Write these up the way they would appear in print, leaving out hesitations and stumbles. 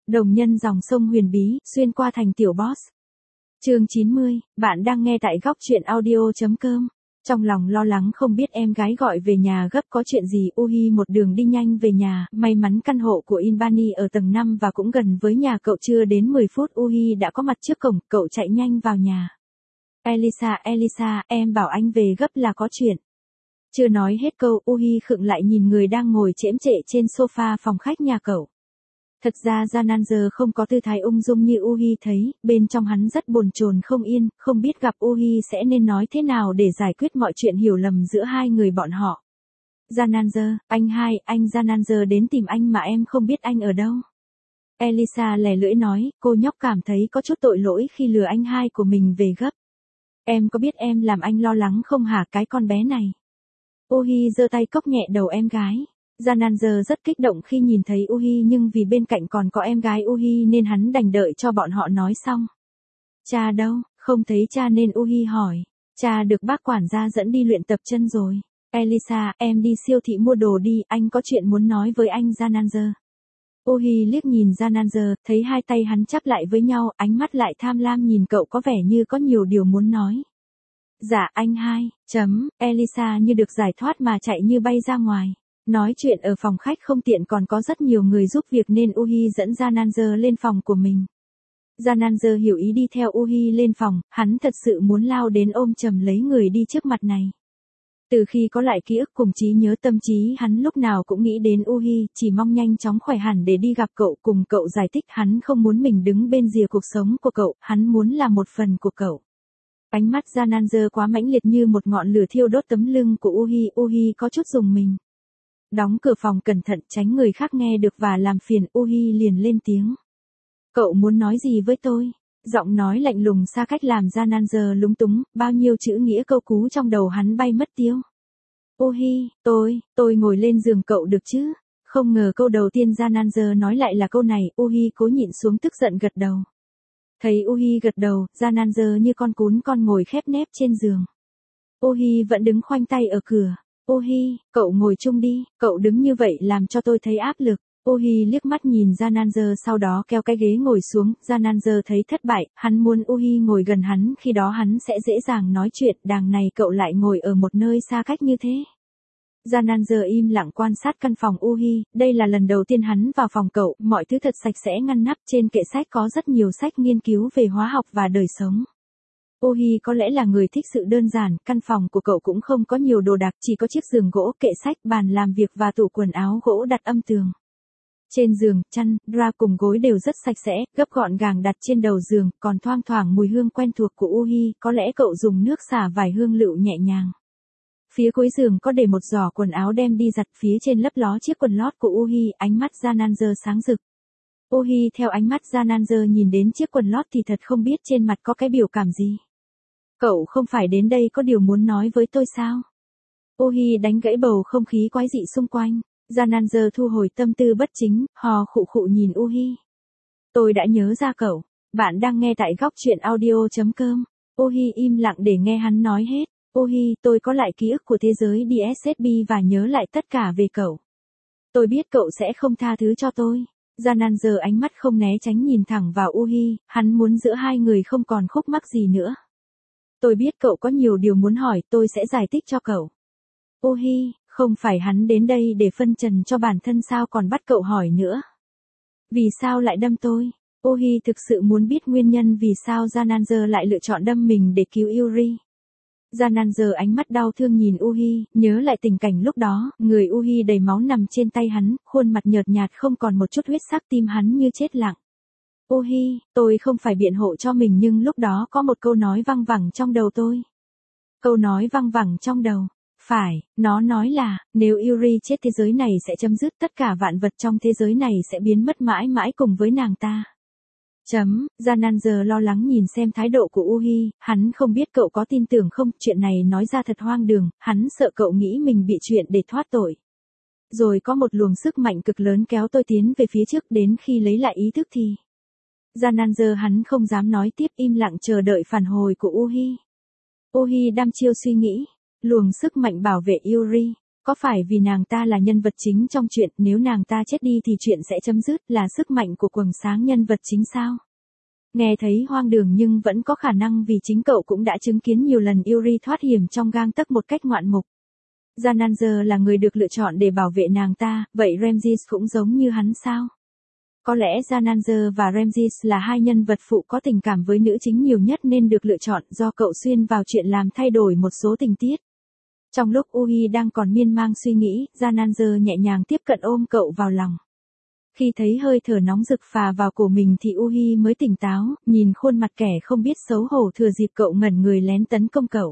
Đồng nhân dòng sông huyền bí, xuyên qua thành tiểu boss. Chương 90, bạn đang nghe tại góc truyện audio.com. Trong lòng lo lắng không biết em gái gọi về nhà gấp có chuyện gì, Uhi một đường đi nhanh về nhà, may mắn căn hộ của Inbani ở tầng 5 và cũng gần với nhà cậu, chưa đến 10 phút Uhi đã có mặt trước cổng, cậu chạy nhanh vào nhà. Elisa, em bảo anh về gấp là có chuyện. Chưa nói hết câu, Uhi khựng lại nhìn người đang ngồi chễm chệ trên sofa phòng khách nhà cậu. Thật ra Jananzer không có tư thái ung dung như Uhi thấy, bên trong hắn rất bồn chồn không yên, không biết gặp Uhi sẽ nên nói thế nào để giải quyết mọi chuyện hiểu lầm giữa hai người bọn họ. Jananzer, anh Jananzer đến tìm anh mà em không biết anh ở đâu. Elisa lè lưỡi nói, cô nhóc cảm thấy có chút tội lỗi khi lừa anh hai của mình về gấp. Em có biết em làm anh lo lắng không hả cái con bé này? Uhi giơ tay cốc nhẹ đầu em gái. Jananzer rất kích động khi nhìn thấy Uhi, nhưng vì bên cạnh còn có em gái Uhi nên hắn đành đợi cho bọn họ nói xong. Cha đâu, không thấy cha nên Uhi hỏi. Cha được bác quản gia dẫn đi luyện tập chân rồi. Elisa, em đi siêu thị mua đồ đi, anh có chuyện muốn nói với anh Jananzer. Uhi liếc nhìn Jananzer, thấy hai tay hắn chắp lại với nhau, ánh mắt lại tham lam nhìn cậu, có vẻ như có nhiều điều muốn nói. Dạ anh hai, Elisa như được giải thoát mà chạy như bay ra ngoài. Nói chuyện ở phòng khách không tiện, còn có rất nhiều người giúp việc nên Uhi dẫn Jananzer lên phòng của mình. Jananzer hiểu ý đi theo Uhi lên phòng, hắn thật sự muốn lao đến ôm chầm lấy người đi trước mặt này. Từ khi có lại ký ức cùng trí nhớ, tâm trí hắn lúc nào cũng nghĩ đến Uhi, chỉ mong nhanh chóng khỏe hẳn để đi gặp cậu, cùng cậu giải thích hắn không muốn mình đứng bên rìa cuộc sống của cậu, hắn muốn là một phần của cậu. Ánh mắt Jananzer quá mãnh liệt như một ngọn lửa thiêu đốt tấm lưng của Uhi có chút rùng mình. Đóng cửa phòng cẩn thận tránh người khác nghe được và làm phiền, Uhi liền lên tiếng. Cậu muốn nói gì với tôi? Giọng nói lạnh lùng xa cách làm Jananzer lúng túng, bao nhiêu chữ nghĩa câu cú trong đầu hắn bay mất tiêu. Uhi, tôi ngồi lên giường cậu được chứ? Không ngờ câu đầu tiên Jananzer nói lại là câu này, Uhi cố nhịn xuống tức giận gật đầu. Thấy Uhi gật đầu, Jananzer như con cún con ngồi khép nép trên giường. Uhi vẫn đứng khoanh tay ở cửa. Uhi, cậu ngồi chung đi, cậu đứng như vậy làm cho tôi thấy áp lực. Uhi liếc mắt nhìn Jananzer sau đó kéo cái ghế ngồi xuống, Jananzer thấy thất bại, hắn muốn Uhi ngồi gần hắn, khi đó hắn sẽ dễ dàng nói chuyện, đằng này cậu lại ngồi ở một nơi xa cách như thế. Jananzer im lặng quan sát căn phòng Uhi, đây là lần đầu tiên hắn vào phòng cậu, mọi thứ thật sạch sẽ ngăn nắp, trên kệ sách có rất nhiều sách nghiên cứu về hóa học và đời sống. Uhi có lẽ là người thích sự đơn giản, căn phòng của cậu cũng không có nhiều đồ đạc, chỉ có chiếc giường gỗ, kệ sách, bàn làm việc và tủ quần áo gỗ đặt âm tường. Trên giường, chăn, dra cùng gối đều rất sạch sẽ, gấp gọn gàng đặt trên đầu giường, còn thoang thoảng mùi hương quen thuộc của Uhi, có lẽ cậu dùng nước xả vài hương lựu nhẹ nhàng. Phía cuối giường có để một giỏ quần áo đem đi giặt, phía trên lấp ló chiếc quần lót của Uhi, ánh mắt Jananzer sáng rực. Uhi theo ánh mắt Jananzer nhìn đến chiếc quần lót thì thật không biết trên mặt có cái biểu cảm gì. Cậu không phải đến đây có điều muốn nói với tôi sao? Uhi đánh gãy bầu không khí quái dị xung quanh. Jananzer thu hồi tâm tư bất chính, hò khụ khụ nhìn Uhi. Tôi đã nhớ ra cậu. Bạn đang nghe tại góc truyện audio.com. Uhi im lặng để nghe hắn nói hết. Uhi, tôi có lại ký ức của thế giới DSSB và nhớ lại tất cả về cậu. Tôi biết cậu sẽ không tha thứ cho tôi. Jananzer ánh mắt không né tránh nhìn thẳng vào Uhi, hắn muốn giữa hai người không còn khúc mắc gì nữa. Tôi biết cậu có nhiều điều muốn hỏi, tôi sẽ giải thích cho cậu. Uhi, không phải hắn đến đây để phân trần cho bản thân sao, còn bắt cậu hỏi nữa. Vì sao lại đâm tôi? Uhi thực sự muốn biết nguyên nhân vì sao Jananzer lại lựa chọn đâm mình để cứu Yuri. Jananzer ánh mắt đau thương nhìn Uhi, nhớ lại tình cảnh lúc đó, người Uhi đầy máu nằm trên tay hắn, khuôn mặt nhợt nhạt không còn một chút huyết sắc, tim hắn như chết lặng. Uhi, tôi không phải biện hộ cho mình nhưng lúc đó có một câu nói văng vẳng trong đầu tôi. Câu nói văng vẳng trong đầu. Phải, nó nói là, nếu Yuri chết thế giới này sẽ chấm dứt, tất cả vạn vật trong thế giới này sẽ biến mất mãi mãi cùng với nàng ta. Jananzer lo lắng nhìn xem thái độ của Uhi, hắn không biết cậu có tin tưởng không, chuyện này nói ra thật hoang đường, hắn sợ cậu nghĩ mình bị chuyện để thoát tội. Rồi có một luồng sức mạnh cực lớn kéo tôi tiến về phía trước, đến khi lấy lại ý thức thì... Jananzer hắn không dám nói tiếp, im lặng chờ đợi phản hồi của Uhi. Uhi đăm chiêu suy nghĩ. Luồng sức mạnh bảo vệ Yuri. Có phải vì nàng ta là nhân vật chính trong chuyện, nếu nàng ta chết đi thì chuyện sẽ chấm dứt, là sức mạnh của quầng sáng nhân vật chính sao? Nghe thấy hoang đường nhưng vẫn có khả năng vì chính cậu cũng đã chứng kiến nhiều lần Yuri thoát hiểm trong gang tấc một cách ngoạn mục. Jananzer là người được lựa chọn để bảo vệ nàng ta, vậy Ramses cũng giống như hắn sao? Có lẽ Jananzer và Ramses là hai nhân vật phụ có tình cảm với nữ chính nhiều nhất nên được lựa chọn do cậu xuyên vào chuyện làm thay đổi một số tình tiết. Trong lúc Uhi đang còn miên man suy nghĩ, Jananzer nhẹ nhàng tiếp cận ôm cậu vào lòng. Khi thấy hơi thở nóng rực phà vào cổ mình thì Uhi mới tỉnh táo, nhìn khuôn mặt kẻ không biết xấu hổ thừa dịp cậu ngẩn người lén tấn công cậu.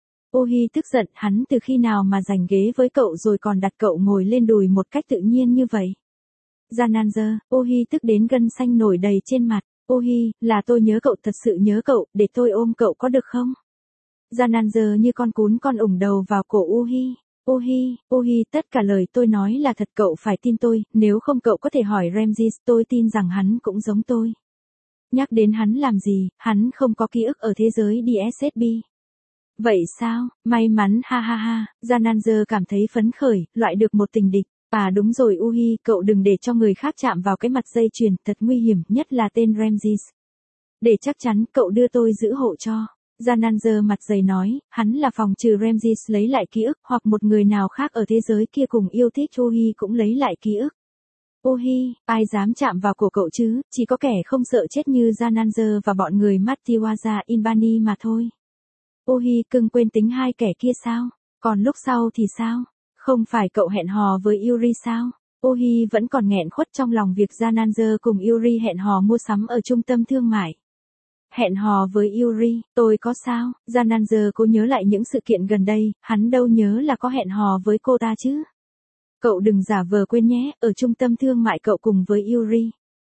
Uhi tức giận, hắn từ khi nào mà giành ghế với cậu rồi còn đặt cậu ngồi lên đùi một cách tự nhiên như vậy. Jananzer, Uhi tức đến gân xanh nổi đầy trên mặt. Uhi, là tôi nhớ cậu, thật sự nhớ cậu, để tôi ôm cậu có được không? Jananzer như con cún con ủng đầu vào cổ Uhi. Uhi, tất cả lời tôi nói là thật, cậu phải tin tôi, nếu không cậu có thể hỏi Ramses, tôi tin rằng hắn cũng giống tôi. Nhắc đến hắn làm gì, hắn không có ký ức ở thế giới DSSB. Vậy sao, may mắn, ha ha ha, Jananzer cảm thấy phấn khởi, loại được một tình địch. À đúng rồi Uhi, cậu đừng để cho người khác chạm vào cái mặt dây chuyền, thật nguy hiểm, nhất là tên Ramses. Để chắc chắn, cậu đưa tôi giữ hộ cho. Jananzer mặt dày nói, hắn là phòng trừ Ramses lấy lại ký ức, hoặc một người nào khác ở thế giới kia cùng yêu thích Uhi cũng lấy lại ký ức. Uhi, ai dám chạm vào cổ cậu chứ, chỉ có kẻ không sợ chết như Jananzer và bọn người Mattiwaza Inbani mà thôi. Uhi cưng quên tính hai kẻ kia sao? Còn lúc sau thì sao? Không phải cậu hẹn hò với Yuri sao? Uhi vẫn còn nghẹn khuất trong lòng việc Jananzer cùng Yuri hẹn hò mua sắm ở trung tâm thương mại. Hẹn hò với Yuri, tôi có sao? Jananzer cố nhớ lại những sự kiện gần đây, hắn đâu nhớ là có hẹn hò với cô ta chứ. Cậu đừng giả vờ quên nhé, ở trung tâm thương mại cậu cùng với Yuri.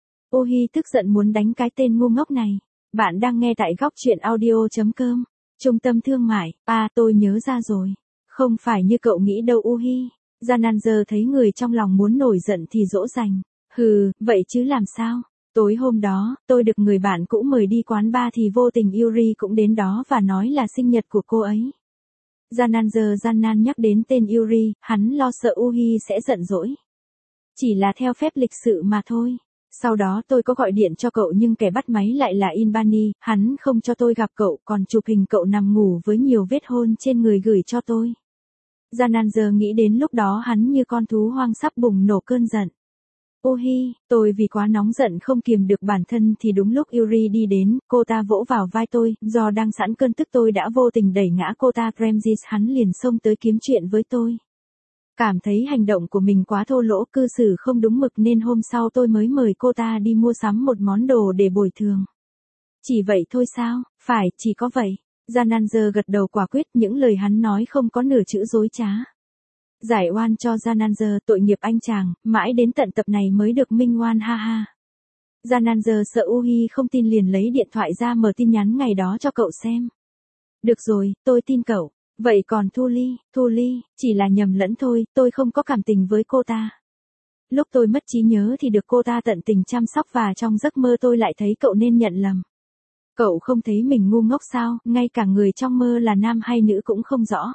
Uhi tức giận muốn đánh cái tên ngu ngốc này. Bạn đang nghe tại góc truyện audio.com. Trung tâm thương mại, à tôi nhớ ra rồi. Không phải như cậu nghĩ đâu Uhi. Jananzer thấy người trong lòng muốn nổi giận thì dỗ dành. Hừ, vậy chứ làm sao? Tối hôm đó, tôi được người bạn cũ mời đi quán bar thì vô tình Yuri cũng đến đó và nói là sinh nhật của cô ấy. Jananzer gian nan nhắc đến tên Yuri, hắn lo sợ Uhi sẽ giận dỗi. Chỉ là theo phép lịch sự mà thôi. Sau đó tôi có gọi điện cho cậu nhưng kẻ bắt máy lại là Inbani, hắn không cho tôi gặp cậu còn chụp hình cậu nằm ngủ với nhiều vết hôn trên người gửi cho tôi. Jananzer nghĩ đến lúc đó hắn như con thú hoang sắp bùng nổ cơn giận. Uhi, tôi vì quá nóng giận không kiềm được bản thân thì đúng lúc Yuri đi đến, cô ta vỗ vào vai tôi, do đang sẵn cơn tức tôi đã vô tình đẩy ngã cô ta. Ramses hắn liền xông tới kiếm chuyện với tôi. Cảm thấy hành động của mình quá thô lỗ, cư xử không đúng mực nên hôm sau tôi mới mời cô ta đi mua sắm một món đồ để bồi thường. Chỉ vậy thôi sao? Phải, chỉ có vậy. Jananzer gật đầu quả quyết, những lời hắn nói không có nửa chữ dối trá. Giải oan cho Jananzer, tội nghiệp anh chàng, mãi đến tận tập này mới được minh oan ha ha. Jananzer sợ Uhi không tin liền lấy điện thoại ra mở tin nhắn ngày đó cho cậu xem. Được rồi, tôi tin cậu. Vậy còn Thu Ly, chỉ là nhầm lẫn thôi, tôi không có cảm tình với cô ta. Lúc tôi mất trí nhớ thì được cô ta tận tình chăm sóc và trong giấc mơ tôi lại thấy cậu nên nhận lầm. Cậu không thấy mình ngu ngốc sao, ngay cả người trong mơ là nam hay nữ cũng không rõ.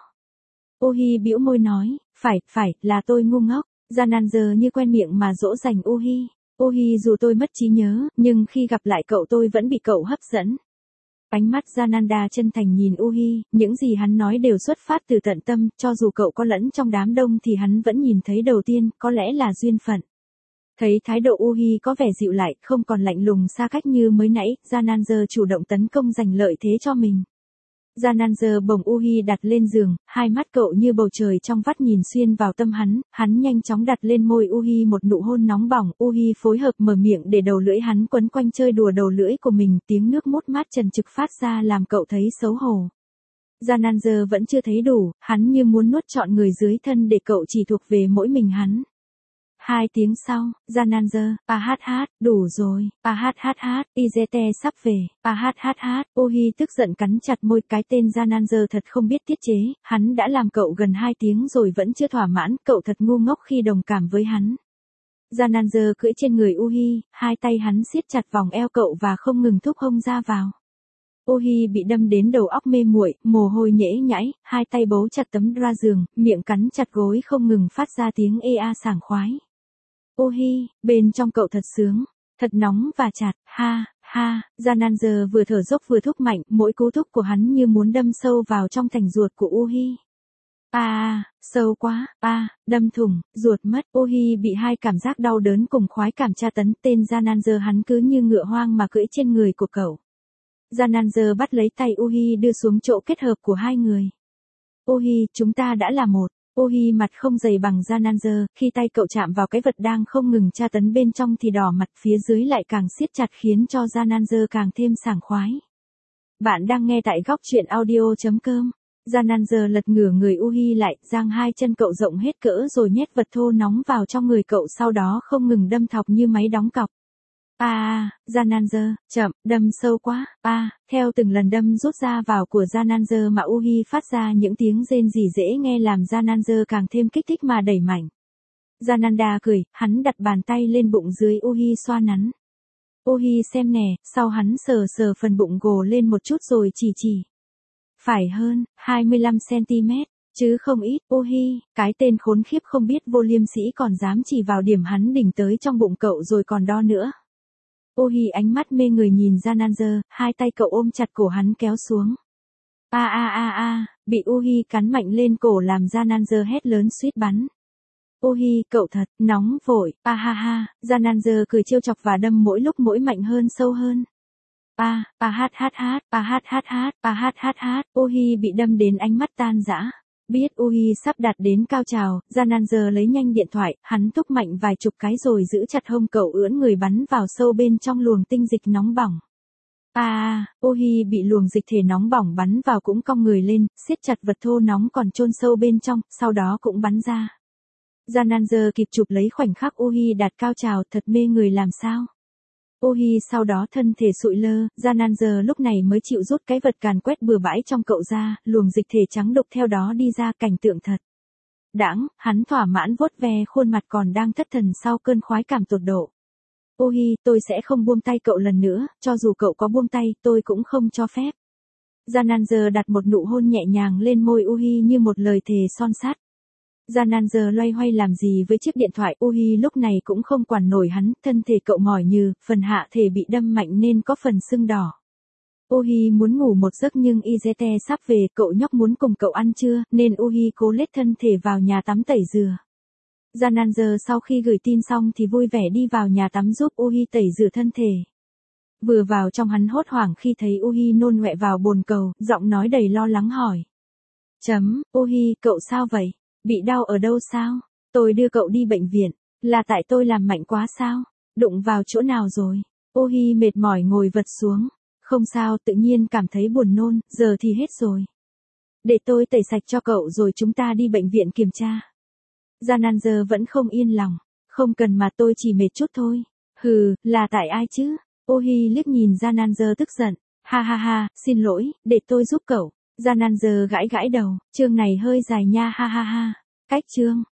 Uhi bĩu môi nói, phải, là tôi ngu ngốc. Jananzer như quen miệng mà dỗ dành Uhi. Uhi dù tôi mất trí nhớ, nhưng khi gặp lại cậu tôi vẫn bị cậu hấp dẫn. Ánh mắt Jananda chân thành nhìn Uhi, những gì hắn nói đều xuất phát từ tận tâm, cho dù cậu có lẫn trong đám đông thì hắn vẫn nhìn thấy đầu tiên, có lẽ là duyên phận. Thấy thái độ Uhi có vẻ dịu lại, không còn lạnh lùng xa cách như mới nãy, Jananzer chủ động tấn công giành lợi thế cho mình. Jananzer bồng Uhi đặt lên giường, hai mắt cậu như bầu trời trong vắt nhìn xuyên vào tâm hắn nhanh chóng đặt lên môi Uhi một nụ hôn nóng bỏng, Uhi phối hợp mở miệng để đầu lưỡi hắn quấn quanh chơi đùa đầu lưỡi của mình, tiếng nước mút mát trần trực phát ra làm cậu thấy xấu hổ. Jananzer vẫn chưa thấy đủ, hắn như muốn nuốt trọn người dưới thân để cậu chỉ thuộc về mỗi mình hắn. 2 tiếng sau, Jananzer, đủ rồi, Izete sắp về, Uhi tức giận cắn chặt môi, cái tên Jananzer thật không biết tiết chế, hắn đã làm cậu gần 2 tiếng rồi vẫn chưa thỏa mãn, cậu thật ngu ngốc khi đồng cảm với hắn. Jananzer cưỡi trên người Uhi, hai tay hắn siết chặt vòng eo cậu và không ngừng thúc hông ra vào. Ohi bị đâm đến đầu óc mê muội, mồ hôi nhễ nhãi, hai tay bấu chặt tấm dra giường, miệng cắn chặt gối không ngừng phát ra tiếng ê a sảng khoái. Ohi, bên trong cậu thật sướng, thật nóng và chặt, ha, ha, Jananzer vừa thở dốc vừa thúc mạnh, mỗi cú thúc của hắn như muốn đâm sâu vào trong thành ruột của Ohi. Sâu quá, đâm thủng, ruột mất, Ohi bị hai cảm giác đau đớn cùng khoái cảm tra tấn, tên Jananzer hắn cứ như ngựa hoang mà cưỡi trên người của cậu. Jananzer bắt lấy tay Ohi đưa xuống chỗ kết hợp của hai người. Ohi, chúng ta đã là một. Ohi mặt không dày bằng Jananzer, khi tay cậu chạm vào cái vật đang không ngừng tra tấn bên trong thì đỏ mặt, phía dưới lại càng siết chặt khiến cho Jananzer càng thêm sảng khoái. Bạn đang nghe tại góc truyện audio.com. Jananzer lật ngửa người Ohi lại, giang hai chân cậu rộng hết cỡ rồi nhét vật thô nóng vào trong người cậu, sau đó không ngừng đâm thọc như máy đóng cọc. Jananzer, chậm, đâm sâu quá, theo từng lần đâm rút ra vào của Jananzer mà Ohi phát ra những tiếng rên rỉ dễ nghe làm Jananzer càng thêm kích thích mà đẩy mạnh. Jananda cười, hắn đặt bàn tay lên bụng dưới Ohi xoa nắn. Ohi xem nè, sau hắn sờ sờ phần bụng gồ lên một chút rồi chỉ. Phải hơn, 25cm, chứ không ít, Ohi, cái tên khốn khiếp không biết vô liêm sỉ còn dám chỉ vào điểm hắn đỉnh tới trong bụng cậu rồi còn đo nữa. Ohi ánh mắt mê người nhìn Jananzer, hai tay cậu ôm chặt cổ hắn kéo xuống. Bị Ohi cắn mạnh lên cổ làm Jananzer hét lớn suýt bắn. Ohi, cậu thật, nóng vội, Jananzer cười trêu chọc và đâm mỗi lúc mỗi mạnh hơn sâu hơn. Ohi bị đâm đến ánh mắt tan rã. Biết Ohi sắp đạt đến cao trào, Jananzer lấy nhanh điện thoại, hắn thúc mạnh vài chục cái rồi giữ chặt hông cậu ưỡn người bắn vào sâu bên trong luồng tinh dịch nóng bỏng. Ohi bị luồng dịch thể nóng bỏng bắn vào cũng cong người lên, siết chặt vật thô nóng còn chôn sâu bên trong, sau đó cũng bắn ra. Jananzer kịp chụp lấy khoảnh khắc Ohi đạt cao trào, thật mê người làm sao. Ohi sau đó thân thể sụi lơ, Jananzer lúc này mới chịu rút cái vật càn quét bừa bãi trong cậu ra, luồng dịch thể trắng đục theo đó đi ra, cảnh tượng thật đãng, hắn thỏa mãn vuốt ve khuôn mặt còn đang thất thần sau cơn khoái cảm tột độ. Ohi, tôi sẽ không buông tay cậu lần nữa, cho dù cậu có buông tay, tôi cũng không cho phép. Jananzer đặt một nụ hôn nhẹ nhàng lên môi Ohi như một lời thề son sắt. Jananzer loay hoay làm gì với chiếc điện thoại, Ohi lúc này cũng không quản nổi hắn, thân thể cậu mỏi như, phần hạ thể bị đâm mạnh nên có phần sưng đỏ. Ohi muốn ngủ một giấc nhưng Izete sắp về, cậu nhóc muốn cùng cậu ăn trưa, nên Ohi cố lết thân thể vào nhà tắm tẩy rửa. Jananzer sau khi gửi tin xong thì vui vẻ đi vào nhà tắm giúp Ohi tẩy rửa thân thể. Vừa vào trong hắn hốt hoảng khi thấy Ohi nôn ọe vào bồn cầu, giọng nói đầy lo lắng hỏi. Ohi, cậu sao vậy? Bị đau ở đâu sao? Tôi đưa cậu đi bệnh viện. Là tại tôi làm mạnh quá sao? Đụng vào chỗ nào rồi? Ohi mệt mỏi ngồi vật xuống. Không sao, tự nhiên cảm thấy buồn nôn, giờ thì hết rồi. Để tôi tẩy sạch cho cậu rồi chúng ta đi bệnh viện kiểm tra. Jananzer vẫn không yên lòng. Không cần mà tôi chỉ mệt chút thôi. Là tại ai chứ? Ohi liếc nhìn Jananzer tức giận. Xin lỗi, để tôi giúp cậu. Jananzer gãi gãi đầu, chương này hơi dài nha Cách chương